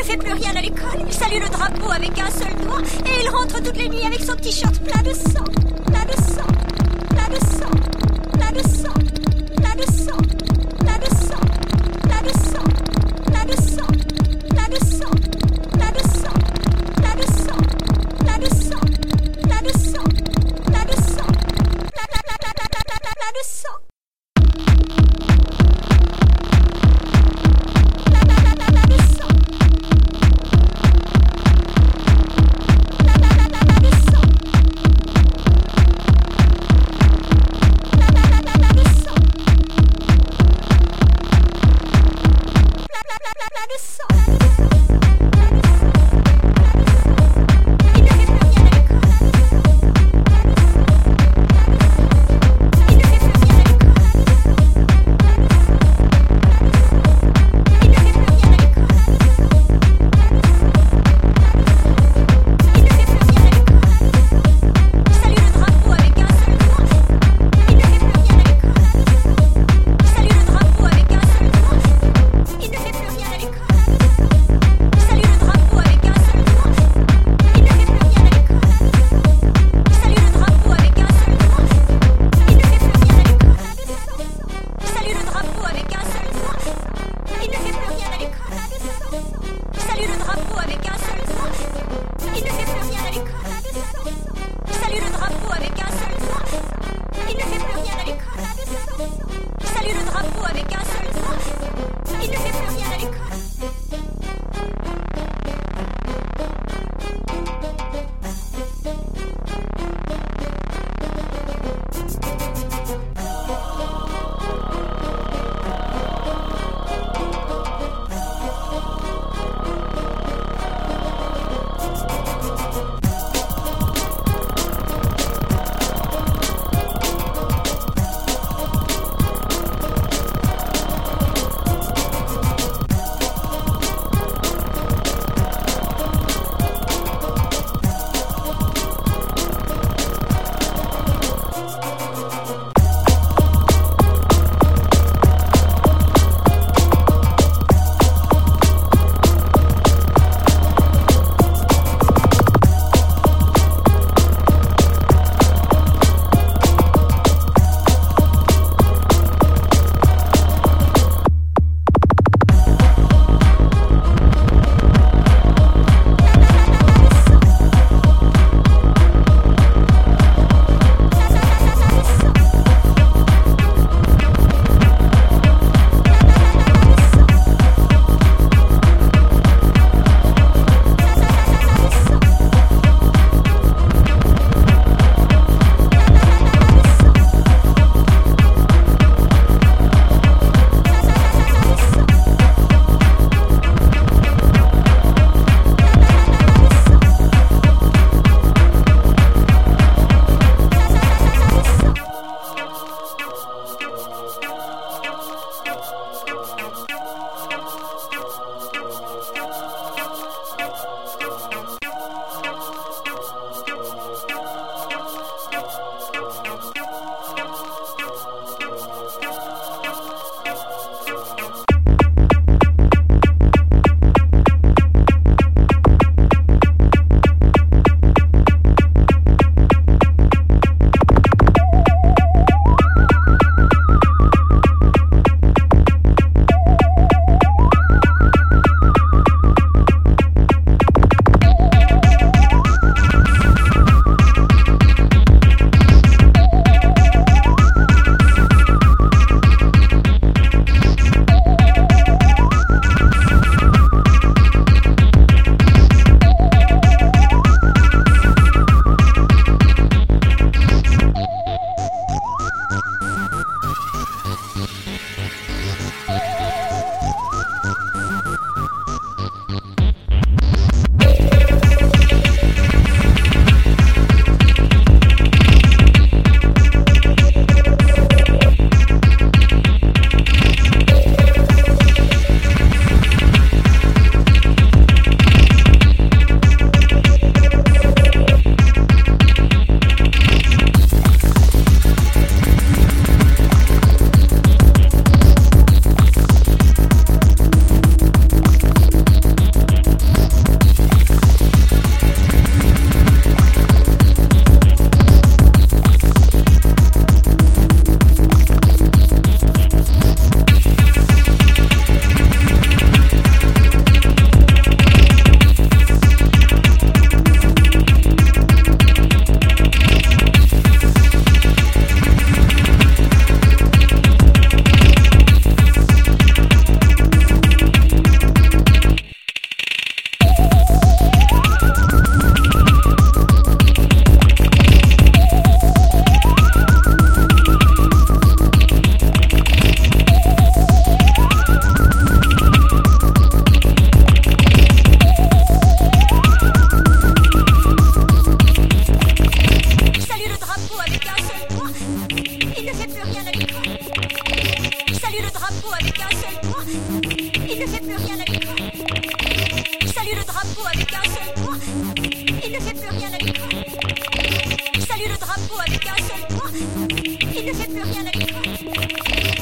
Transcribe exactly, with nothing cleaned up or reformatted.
ne fait plus rien à l'école. Il salue le drapeau avec un seul doigt. Et il rentre toutes les nuits avec son t-shirt plein de sang. Plein de sang. Plein de sang. Plein de sang. Plein de sang. Plein de sang. Plein de sang. Plein de sang. Plein de sang. Plein de sang. Plein de sang. Plein de sang. Plein de sang. Plein de sang. Plein plein plein plein plein plein plein plein de sang. salue le drapeau avec un seul doigt. Il ne fait plus rien à l'écran. Il salue le drapeau avec un seul doigt. Il ne fait plus rien à l'écran. Il salue le drapeau avec un seul doigt. Il ne fait plus rien à l'écran.